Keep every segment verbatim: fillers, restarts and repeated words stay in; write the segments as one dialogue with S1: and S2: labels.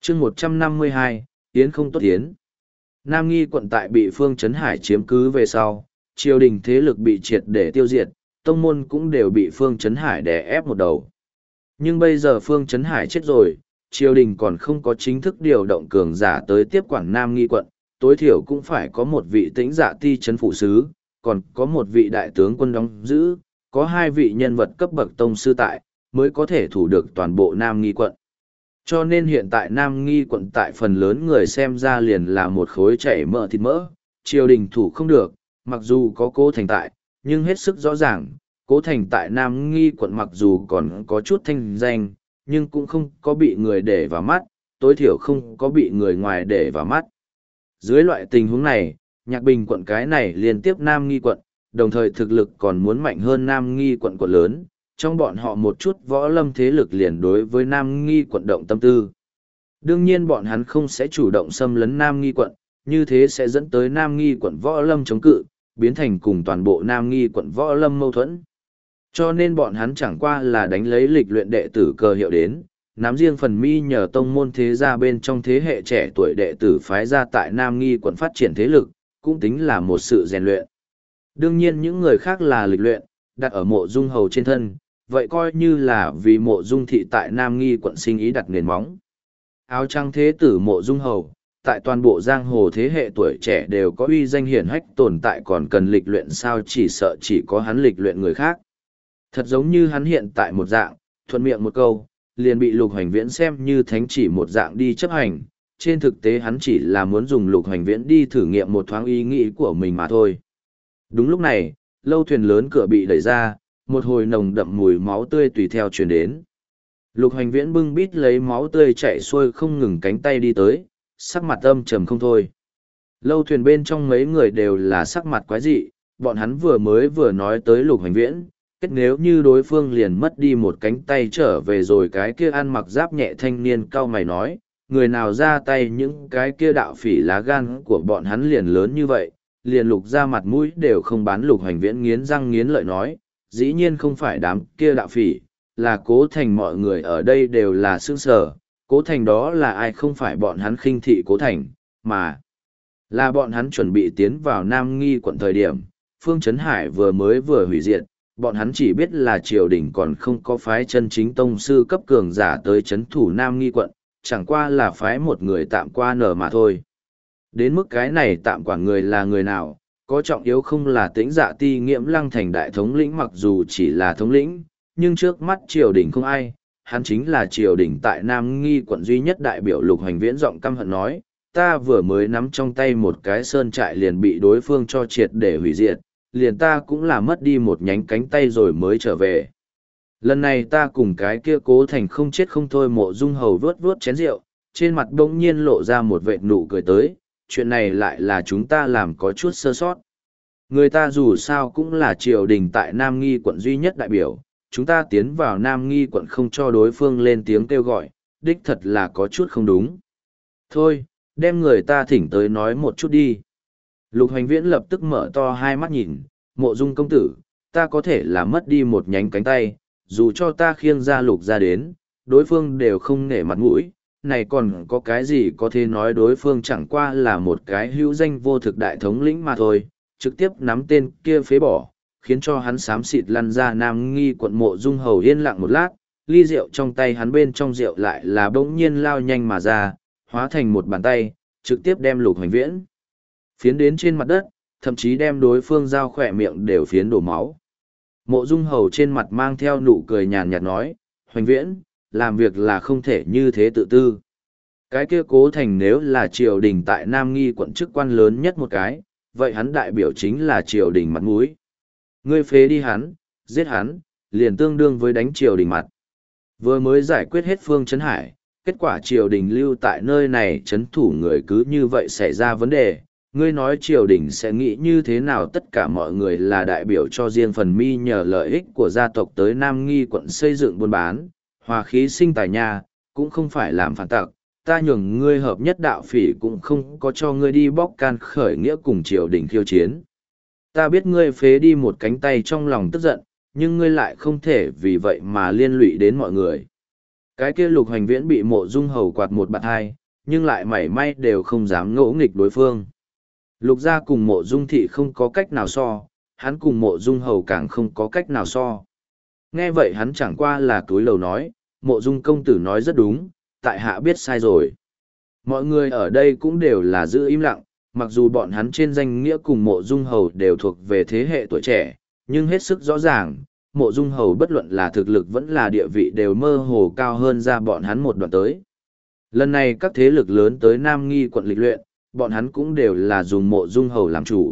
S1: chương một trăm năm mươi hai, Yến không tốt Yến. Nam Nghi quận tại bị Phương Trấn Hải chiếm cứ về sau, triều đình thế lực bị triệt để tiêu diệt, tông môn cũng đều bị Phương Trấn Hải đè ép một đầu. Nhưng bây giờ Phương Trấn Hải chết rồi, triều đình còn không có chính thức điều động cường giả tới tiếp quản Nam Nghi quận, tối thiểu cũng phải có một vị tĩnh dạ ti trấn phụ sứ, còn có một vị đại tướng quân đóng giữ, có hai vị nhân vật cấp bậc tông sư tại, mới có thể thủ được toàn bộ Nam Nghi quận. Cho nên hiện tại Nam Nghi quận tại phần lớn người xem ra liền là một khối chảy mỡ thịt mỡ, triều đình thủ không được, mặc dù có Cố Thành tại, nhưng hết sức rõ ràng, Cố Thành tại Nam Nghi quận mặc dù còn có chút thanh danh, nhưng cũng không có bị người để vào mắt, tối thiểu không có bị người ngoài để vào mắt. Dưới loại tình huống này, Nhạc Bình quận cái này liên tiếp Nam Nghi quận, đồng thời thực lực còn muốn mạnh hơn Nam Nghi quận quận lớn, trong bọn họ một chút võ lâm thế lực liền đối với Nam Nghi quận động tâm tư. Đương nhiên bọn hắn không sẽ chủ động xâm lấn Nam Nghi quận, như thế sẽ dẫn tới Nam Nghi quận võ lâm chống cự, biến thành cùng toàn bộ Nam Nghi quận võ lâm mâu thuẫn. Cho nên bọn hắn chẳng qua là đánh lấy lịch luyện đệ tử cơ hiệu đến, nắm riêng phần mi nhờ tông môn thế gia bên trong thế hệ trẻ tuổi đệ tử phái ra tại Nam Nghi quận phát triển thế lực, cũng tính là một sự rèn luyện. Đương nhiên những người khác là lịch luyện, đặt ở mộ dung hầu trên thân, vậy coi như là vì mộ dung thị tại Nam Nghi quận sinh ý đặt nền móng. Áo trắng thế tử mộ dung hầu, tại toàn bộ giang hồ thế hệ tuổi trẻ đều có uy danh hiển hách tồn tại, còn cần lịch luyện sao, chỉ sợ chỉ có hắn lịch luyện người khác. Thật giống như hắn hiện tại một dạng, thuận miệng một câu, liền bị Lục Hoành Viễn xem như thánh chỉ một dạng đi chấp hành. Trên thực tế hắn chỉ là muốn dùng Lục Hoành Viễn đi thử nghiệm một thoáng ý nghĩ của mình mà thôi. Đúng lúc này, lâu thuyền lớn cửa bị đẩy ra, một hồi nồng đậm mùi máu tươi tùy theo truyền đến. Lục Hoành Viễn bưng bít lấy máu tươi chảy xuôi không ngừng cánh tay đi tới, sắc mặt âm trầm không thôi. Lâu thuyền bên trong mấy người đều là sắc mặt quái dị, bọn hắn vừa mới vừa nói tới Lục Hoành Viễn, kết nếu như đối phương liền mất đi một cánh tay trở về rồi cái kia ăn mặc giáp nhẹ thanh niên cau mày nói, người nào ra tay những cái kia đạo phỉ lá gan của bọn hắn liền lớn như vậy, liền Lục ra mặt mũi đều không bán. Lục Hoành Viễn nghiến răng nghiến lợi nói, dĩ nhiên không phải đám kia đạo phỉ, là Cố Thành. Mọi người ở đây đều là sương sở, Cố Thành đó là ai? Không phải bọn hắn khinh thị Cố Thành, mà là bọn hắn chuẩn bị tiến vào Nam Nghi quận thời điểm, Phương Trấn Hải vừa mới vừa hủy diệt, bọn hắn chỉ biết là triều đình còn không có phái chân chính tông sư cấp cường giả tới chấn thủ Nam Nghi quận, chẳng qua là phái một người tạm qua nở mà thôi. Đến mức cái này tạm quản người là người nào, có trọng yếu không là Tĩnh Dạ Ti Nghiễm Lăng thành đại thống lĩnh, mặc dù chỉ là thống lĩnh, nhưng trước mắt triều đình không ai, hắn chính là triều đình tại Nam Nghi quận duy nhất đại biểu. Lục Hoành Viễn giọng căm hận nói, ta vừa mới nắm trong tay một cái sơn trại liền bị đối phương cho triệt để hủy diệt, liền ta cũng là mất đi một nhánh cánh tay rồi mới trở về. Lần này ta cùng cái kia Cố Thành không chết không thôi. Mộ dung hầu vớt vớt chén rượu, trên mặt bỗng nhiên lộ ra một vệt nụ cười tới, chuyện này lại là chúng ta làm có chút sơ sót. Người ta dù sao cũng là triều đình tại Nam Nghi quận duy nhất đại biểu, chúng ta tiến vào Nam Nghi quận không cho đối phương lên tiếng kêu gọi, đích thật là có chút không đúng. Thôi, đem người ta thỉnh tới nói một chút đi. Lục Hoành Viễn lập tức mở to hai mắt nhìn, mộ dung công tử, ta có thể là mất đi một nhánh cánh tay, dù cho ta khiêng ra Lục ra đến, đối phương đều không nể mặt mũi, này còn có cái gì có thể nói. Đối phương chẳng qua là một cái hữu danh vô thực đại thống lĩnh mà thôi, trực tiếp nắm tên kia phế bỏ, khiến cho hắn xám xịt lăn ra Nam Nghi quận. Mộ dung hầu yên lặng một lát, ly rượu trong tay hắn bên trong rượu lại là bỗng nhiên lao nhanh mà ra, hóa thành một bàn tay, trực tiếp đem Lục Hoành Viễn phiến đến trên mặt đất, thậm chí đem đối phương dao khỏe miệng đều phiến đổ máu. Mộ dung hầu trên mặt mang theo nụ cười nhàn nhạt nói, Hoành Viễn, làm việc là không thể như thế tự tư. Cái kia Cố Thành nếu là triều đình tại Nam Nghi quận chức quan lớn nhất một cái, vậy hắn đại biểu chính là triều đình mặt mũi. Ngươi phế đi hắn, giết hắn, liền tương đương với đánh triều đình mặt. Vừa mới giải quyết hết Phương Trấn Hải, kết quả triều đình lưu tại nơi này trấn thủ người cứ như vậy xảy ra vấn đề. Ngươi nói triều đình sẽ nghĩ như thế nào? Tất cả mọi người là đại biểu cho riêng phần mi nhờ lợi ích của gia tộc tới Nam Nghi quận xây dựng buôn bán, hòa khí sinh tài nha, cũng không phải làm phản tặc. Ta nhường ngươi hợp nhất đạo phỉ cũng không có cho ngươi đi bóc can khởi nghĩa cùng triều đình khiêu chiến. Ta biết ngươi phế đi một cánh tay trong lòng tức giận, nhưng ngươi lại không thể vì vậy mà liên lụy đến mọi người. Cái kia Lục Hoành Viễn bị Mộ Dung Hầu quạt một bạt hai, nhưng lại mảy may đều không dám ngỗ nghịch đối phương. Lục gia cùng Mộ Dung thị không có cách nào so, hắn cùng Mộ Dung Hầu càng không có cách nào so. Nghe vậy hắn chẳng qua là túi lầu nói, Mộ Dung công tử nói rất đúng, tại hạ biết sai rồi. Mọi người ở đây cũng đều là giữ im lặng, mặc dù bọn hắn trên danh nghĩa cùng Mộ Dung Hầu đều thuộc về thế hệ tuổi trẻ, nhưng hết sức rõ ràng, Mộ Dung Hầu bất luận là thực lực vẫn là địa vị đều mơ hồ cao hơn ra bọn hắn một đoạn tới. Lần này các thế lực lớn tới Nam Nghi quận lịch luyện, bọn hắn cũng đều là dùng Mộ Dung Hầu làm chủ.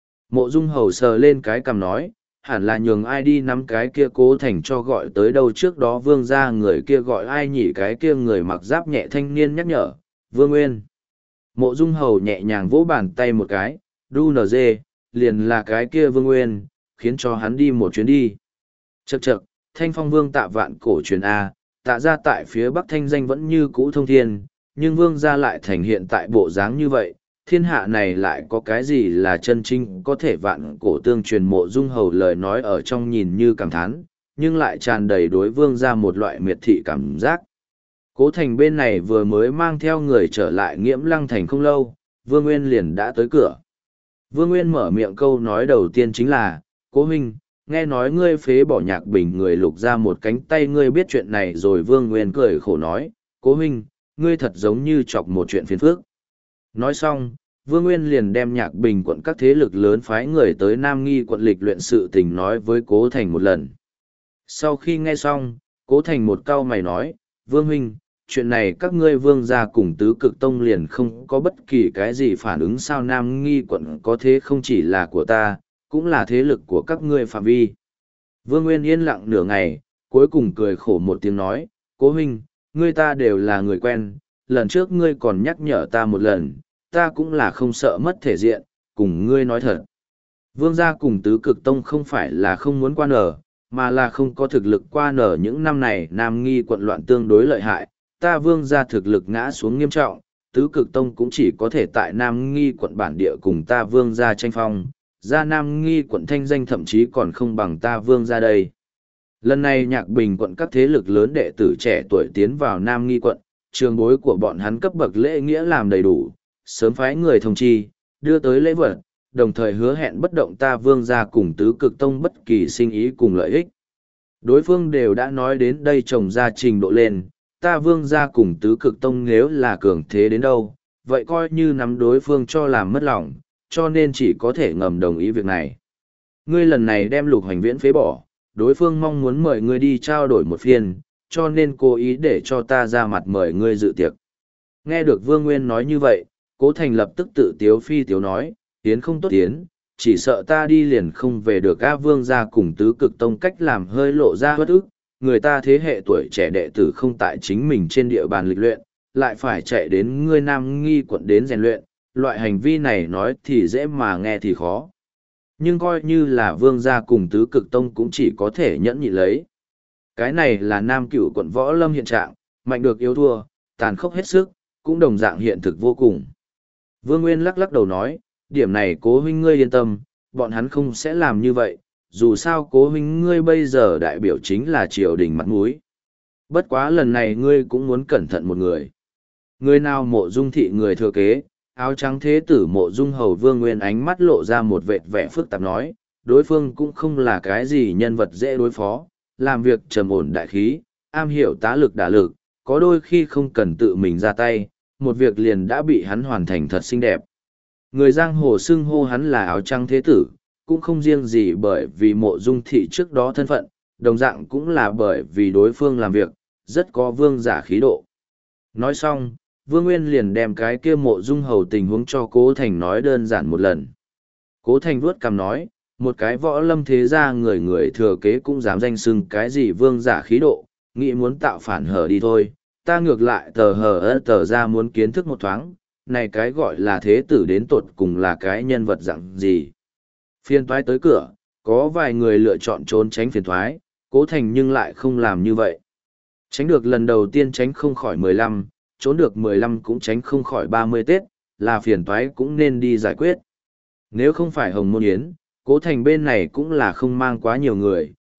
S1: Mộ Dung Hầu sờ lên cái cằm nói, hẳn là nhường ai đi nắm cái kia Cố Thành cho gọi tới đâu, trước đó Vương gia người kia gọi ai nhỉ, cái kia người mặc giáp nhẹ thanh niên nhắc nhở, Vương Nguyên. Mộ Dung Hầu nhẹ nhàng vỗ bàn tay một cái, đu nờ dê, liền là cái kia Vương Nguyên, khiến cho hắn đi một chuyến đi. Chậc chậc, Thanh Phong Vương Tạ vạn cổ truyền A, Tạ ra tại phía Bắc thanh danh vẫn như cũ thông thiên, nhưng Vương gia lại thành hiện tại bộ dáng như vậy, thiên hạ này lại có cái gì là chân chính có thể vạn cổ tương truyền. Mộ Dung Hầu lời nói ở trong nhìn như cảm thán, nhưng lại tràn đầy đối Vương gia một loại miệt thị cảm giác. Cố Thành bên này vừa mới mang theo người trở lại Nghiễm Lăng Thành không lâu, Vương Nguyên liền đã tới cửa. Vương Nguyên mở miệng câu nói đầu tiên chính là, Cố huynh, nghe nói ngươi phế bỏ Nhạc Bình người Lục ra một cánh tay, ngươi biết chuyện này rồi. Vương Nguyên cười khổ nói, Cố huynh, ngươi thật giống như chọc một chuyện phiền phức. Nói xong, Vương Nguyên liền đem Nhạc Bình quận các thế lực lớn phái người tới Nam Nghi quận lịch luyện sự tình nói với Cố Thành một lần. Sau khi nghe xong, Cố Thành một câu mày nói, Vương huynh, chuyện này các ngươi Vương gia cùng Tứ Cực Tông liền không có bất kỳ cái gì phản ứng sao? Nam Nghi quận có thế không chỉ là của ta, cũng là thế lực của các ngươi phạm vi. Vương Nguyên yên lặng nửa ngày, cuối cùng cười khổ một tiếng nói, Cố huynh, ngươi ta đều là người quen, lần trước ngươi còn nhắc nhở ta một lần, ta cũng là không sợ mất thể diện, cùng ngươi nói thật. Vương gia cùng Tứ Cực Tông không phải là không muốn qua nở, mà là không có thực lực qua nở. Những năm này Nam Nghi quận loạn tương đối lợi hại, ta Vương gia thực lực ngã xuống nghiêm trọng, Tứ Cực Tông cũng chỉ có thể tại Nam Nghi quận bản địa cùng ta Vương gia tranh phong, ra Nam Nghi quận thanh danh thậm chí còn không bằng ta Vương gia đây. Lần này Nhạc Bình quận các thế lực lớn đệ tử trẻ tuổi tiến vào Nam Nghi quận, trường bối của bọn hắn cấp bậc lễ nghĩa làm đầy đủ, sớm phái người thông chi, đưa tới lễ vật, đồng thời hứa hẹn bất động ta Vương gia cùng Tứ Cực Tông bất kỳ sinh ý cùng lợi ích. Đối phương đều đã nói đến đây trồng ra trình độ lên, ta Vương gia cùng Tứ Cực Tông nếu là cường thế đến đâu, vậy coi như nắm đối phương cho làm mất lòng, cho nên chỉ có thể ngầm đồng ý việc này. Ngươi lần này đem Lục Hoành Viễn phế bỏ, đối phương mong muốn mời ngươi đi trao đổi một phiên, cho nên cố ý để cho ta ra mặt mời ngươi dự tiệc. Nghe được Vương Nguyên nói như vậy, Cố Thành lập tức tự tiếu phi tiếu nói, tiến không tốt tiến, chỉ sợ ta đi liền không về được. A Vương gia cùng Tứ Cực Tông cách làm hơi lộ ra bất ức, người ta thế hệ tuổi trẻ đệ tử không tại chính mình trên địa bàn lịch luyện, lại phải chạy đến ngươi Nam Nghi quận đến rèn luyện, loại hành vi này nói thì dễ mà nghe thì khó. Nhưng coi như là Vương gia cùng Tứ Cực Tông cũng chỉ có thể nhẫn nhịn lấy. Cái này là Nam Cửu quận võ lâm hiện trạng, mạnh được yếu thua, tàn khốc hết sức, cũng đồng dạng hiện thực vô cùng. Vương Nguyên lắc lắc đầu nói, điểm này Cố huynh ngươi yên tâm, bọn hắn không sẽ làm như vậy, dù sao Cố huynh ngươi bây giờ đại biểu chính là triều đình mặt mũi. Bất quá lần này ngươi cũng muốn cẩn thận một người. Người nào? Mộ Dung thị người thừa kế, áo trắng thế tử Mộ Dung Hầu. Vương Nguyên ánh mắt lộ ra một vệt vẻ phức tạp nói, đối phương cũng không là cái gì nhân vật dễ đối phó, làm việc trầm ổn đại khí, am hiểu tá lực đả lực, có đôi khi không cần tự mình ra tay, một việc liền đã bị hắn hoàn thành thật xinh đẹp. Người giang hồ xưng hô hắn là áo trắng thế tử, cũng không riêng gì bởi vì Mộ Dung thị trước đó thân phận, đồng dạng cũng là bởi vì đối phương làm việc, rất có vương giả khí độ. Nói xong, Vương Nguyên liền đem cái kia Mộ Dung Hầu tình huống cho Cố Thành nói đơn giản một lần. Cố Thành vuốt cằm nói, một cái võ lâm thế gia người người thừa kế cũng dám danh xưng cái gì vương giả khí độ, nghĩ muốn tạo phản hở đi thôi, ta ngược lại tờ hờ ơ tờ ra muốn kiến thức một thoáng, này cái gọi là thế tử đến tột cùng là cái nhân vật dạng gì. Phiền toái tới cửa, có vài người lựa chọn trốn tránh phiền toái, Cố Thành nhưng lại không làm như vậy. Tránh được lần đầu tiên tránh không khỏi mười lăm, trốn được mười lăm cũng tránh không khỏi ba mươi Tết, là phiền toái cũng nên đi giải quyết. Nếu không phải Hồng Môn Yến, Cố Thành bên này cũng là không mang quá nhiều người,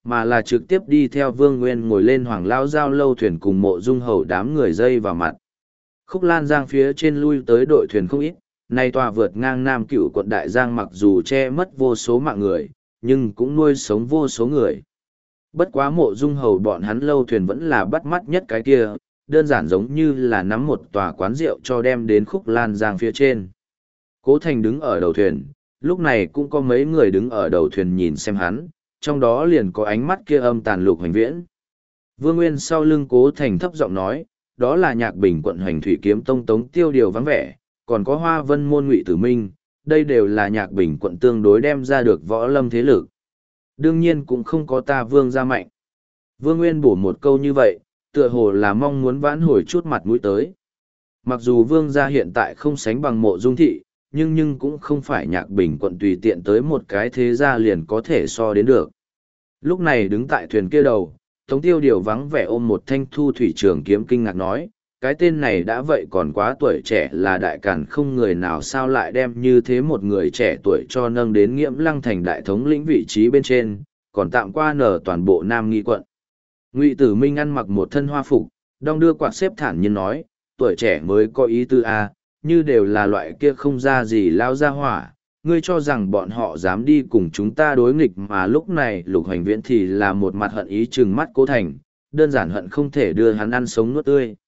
S1: mà là trực tiếp đi theo Vương Nguyên ngồi lên Hoàng Lao Giao lâu thuyền cùng Mộ Dung Hầu đám người dây vào mặt. Khúc Lan Giang phía trên lui tới đội thuyền không ít, nay tòa vượt ngang Nam Cửu quận Đại Giang mặc dù che mất vô số mạng người, nhưng cũng nuôi sống vô số người. Bất quá Mộ Dung Hầu bọn hắn lâu thuyền vẫn là bắt mắt nhất cái kia, đơn giản giống như là nắm một tòa quán rượu cho đem đến Khúc Lan Giang phía trên. Cố Thành đứng ở đầu thuyền, lúc này cũng có mấy người đứng ở đầu thuyền nhìn xem hắn, trong đó liền có ánh mắt kia âm tàn Lục Hoành Viễn. Vương Nguyên sau lưng Cố Thành thấp giọng nói, đó là Nhạc Bình quận Hoành Thủy Kiếm Tông Tống Tiêu Điều vắng vẻ, còn có Hoa Vân môn Ngụy Tử Minh, đây đều là Nhạc Bình quận tương đối đem ra được võ lâm thế lực. Đương nhiên cũng không có ta Vương gia mạnh. Vương Nguyên bổ một câu như vậy, tựa hồ là mong muốn vãn hồi chút mặt mũi tới. Mặc dù Vương gia hiện tại không sánh bằng Mộ Dung thị, nhưng nhưng cũng không phải Nhạc Bình quận tùy tiện tới một cái thế gia liền có thể so đến được. Lúc này đứng tại thuyền kia đầu, Tống Tiêu Điều vắng vẻ ôm một thanh thu thủy trường kiếm kinh ngạc nói, cái tên này đã vậy còn quá tuổi trẻ là đại càn không người nào sao lại đem như thế một người trẻ tuổi cho nâng đến Nghiễm Lăng thành đại thống lĩnh vị trí bên trên, còn tạm qua nở toàn bộ Nam Nghi quận. Ngụy Tử Minh ăn mặc một thân hoa phục, đong đưa quạt xếp thản nhiên nói, tuổi trẻ mới có ý tư a, như đều là loại kia không ra gì lao ra hỏa, ngươi cho rằng bọn họ dám đi cùng chúng ta đối nghịch mà lúc này Lục Hoành Viễn thì là một mặt hận ý trừng mắt Cố Thành, đơn giản hận không thể đưa hắn ăn sống nuốt tươi.